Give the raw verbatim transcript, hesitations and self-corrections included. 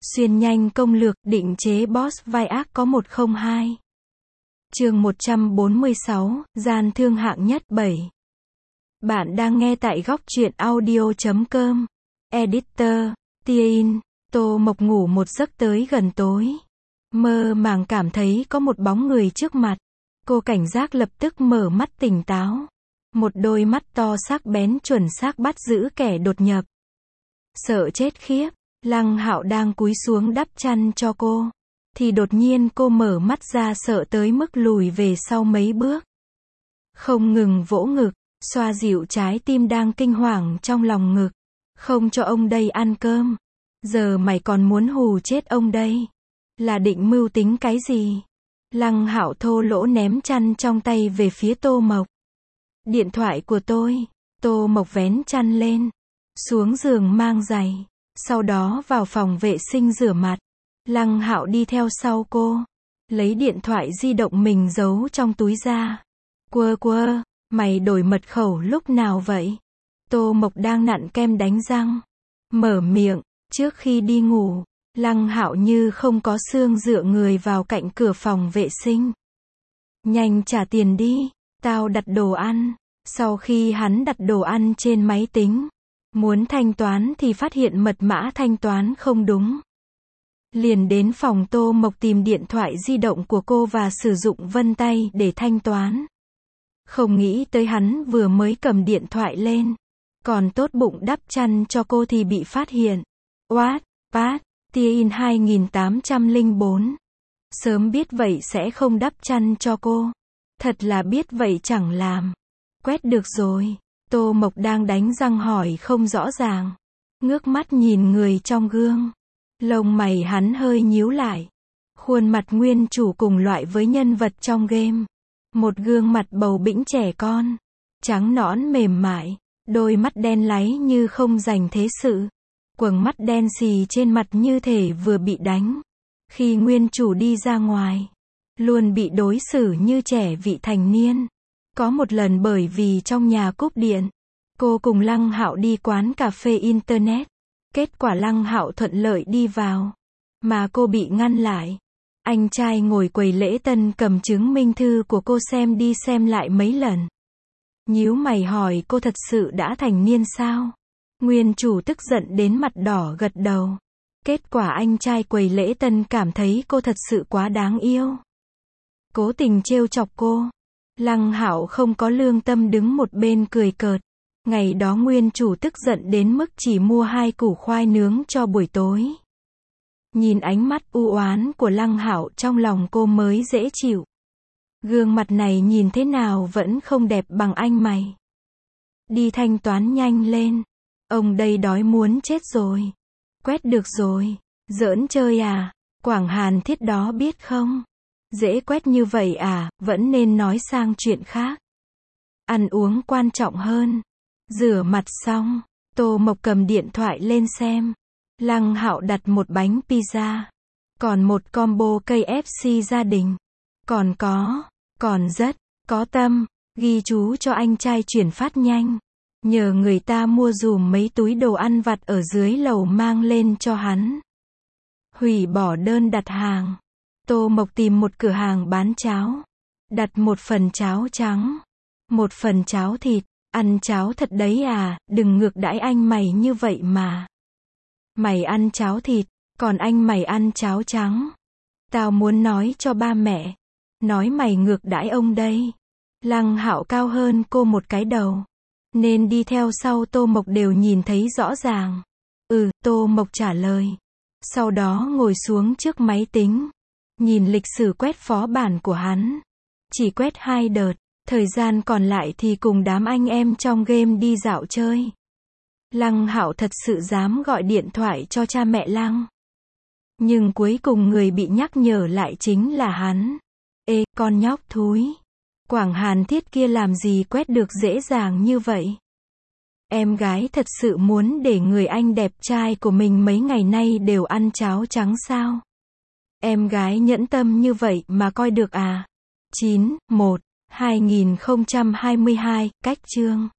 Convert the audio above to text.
Xuyên nhanh công lược, định chế boss vai ác có một không hai. Chương một trăm bốn mươi sáu, gian thương hạng nhất bảy. Bạn đang nghe tại góc truyện audio chấm com. Editor, Tia-in. Tô Mộc ngủ một giấc tới gần tối. Mơ màng cảm thấy có một bóng người trước mặt. Cô cảnh giác lập tức mở mắt tỉnh táo. Một đôi mắt to sắc bén chuẩn xác bắt giữ kẻ đột nhập. Sợ chết khiếp, Lăng Hạo đang cúi xuống đắp chăn cho cô. Thì đột nhiên cô mở mắt ra sợ tới mức lùi về sau mấy bước. Không ngừng vỗ ngực, xoa dịu trái tim đang kinh hoàng trong lòng ngực. Không cho ông đây ăn cơm. Giờ mày còn muốn hù chết ông đây. Là định mưu tính cái gì? Lăng Hạo thô lỗ ném chăn trong tay về phía Tô Mộc. Điện thoại của tôi. Tô Mộc vén chăn lên. Xuống giường mang giày. Sau đó vào phòng vệ sinh rửa mặt. Lăng Hạo đi theo sau cô. Lấy điện thoại di động mình giấu trong túi ra. Quơ quơ, mày đổi mật khẩu lúc nào vậy? Tô Mộc đang nặn kem đánh răng. Mở miệng, trước khi đi ngủ. Lăng Hạo như không có xương dựa người vào cạnh cửa phòng vệ sinh. Nhanh trả tiền đi, tao đặt đồ ăn. Sau khi hắn đặt đồ ăn trên máy tính, muốn thanh toán thì phát hiện mật mã thanh toán không đúng. Liền đến phòng Tô Mộc tìm điện thoại di động của cô và sử dụng vân tay để thanh toán. Không nghĩ tới hắn vừa mới cầm điện thoại lên, còn tốt bụng đắp chăn cho cô thì bị phát hiện. What? Pat, Tia-in hai nghìn tám trăm lẻ bốn. Sớm biết vậy sẽ không đắp chăn cho cô. Thật là biết vậy chẳng làm. Quét được rồi. Tô Mộc đang đánh răng hỏi không rõ ràng. Ngước mắt nhìn người trong gương. Lông mày hắn hơi nhíu lại. Khuôn mặt nguyên chủ cùng loại với nhân vật trong game. Một gương mặt bầu bĩnh trẻ con. Trắng nõn mềm mại. Đôi mắt đen láy như không dành thế sự. Quầng mắt đen xì trên mặt như thể vừa bị đánh. Khi nguyên chủ đi ra ngoài, luôn bị đối xử như trẻ vị thành niên. Có một lần bởi vì trong nhà cúp điện, cô cùng Lăng Hạo đi quán cà phê internet. Kết quả Lăng Hạo thuận lợi đi vào, mà cô bị ngăn lại. Anh trai ngồi quầy lễ tân cầm chứng minh thư của cô xem đi xem lại mấy lần. Nhíu mày hỏi cô thật sự đã thành niên sao? Nguyên chủ tức giận đến mặt đỏ gật đầu. Kết quả anh trai quầy lễ tân cảm thấy cô thật sự quá đáng yêu. Cố tình trêu chọc cô. Lăng Hạo không có lương tâm đứng một bên cười cợt. Ngày đó nguyên chủ tức giận đến mức chỉ mua hai củ khoai nướng cho buổi tối. Nhìn ánh mắt u oán của Lăng Hạo trong lòng cô mới dễ chịu. Gương mặt này nhìn thế nào vẫn không đẹp bằng anh mày. Đi thanh toán nhanh lên. Ông đây đói muốn chết rồi. Quét được rồi. Giỡn chơi à? Quảng Hàn Thiết đó biết không? Dễ quét như vậy à? Vẫn nên nói sang chuyện khác. Ăn uống quan trọng hơn. Rửa mặt xong, Tô Mộc cầm điện thoại lên xem. Lăng Hạo đặt một bánh pizza. Còn một combo ca ép xê gia đình. Còn có, còn rất, có tâm, ghi chú cho anh trai chuyển phát nhanh. Nhờ người ta mua dùm mấy túi đồ ăn vặt ở dưới lầu mang lên cho hắn. Hủy bỏ đơn đặt hàng. Tô Mộc tìm một cửa hàng bán cháo. Đặt một phần cháo trắng. Một phần cháo thịt. Ăn cháo thật đấy à, đừng ngược đãi anh mày như vậy mà. Mày ăn cháo thịt, còn anh mày ăn cháo trắng. Tao muốn nói cho ba mẹ. Nói mày ngược đãi ông đây. Lăng Hạo cao hơn cô một cái đầu. Nên đi theo sau Tô Mộc đều nhìn thấy rõ ràng. Ừ, Tô Mộc trả lời. Sau đó ngồi xuống trước máy tính. Nhìn lịch sử quét phó bản của hắn. Chỉ quét hai đợt. Thời gian còn lại thì cùng đám anh em trong game đi dạo chơi. Lăng Hạo thật sự dám gọi điện thoại cho cha mẹ Lăng. Nhưng cuối cùng người bị nhắc nhở lại chính là hắn. Ê, con nhóc thúi. Quảng Hàn Thiết kia làm gì quét được dễ dàng như vậy? Em gái thật sự muốn để người anh đẹp trai của mình mấy ngày nay đều ăn cháo trắng sao? Em gái nhẫn tâm như vậy mà coi được à? chín, một, hai nghìn không trăm hai mươi hai, cách chương.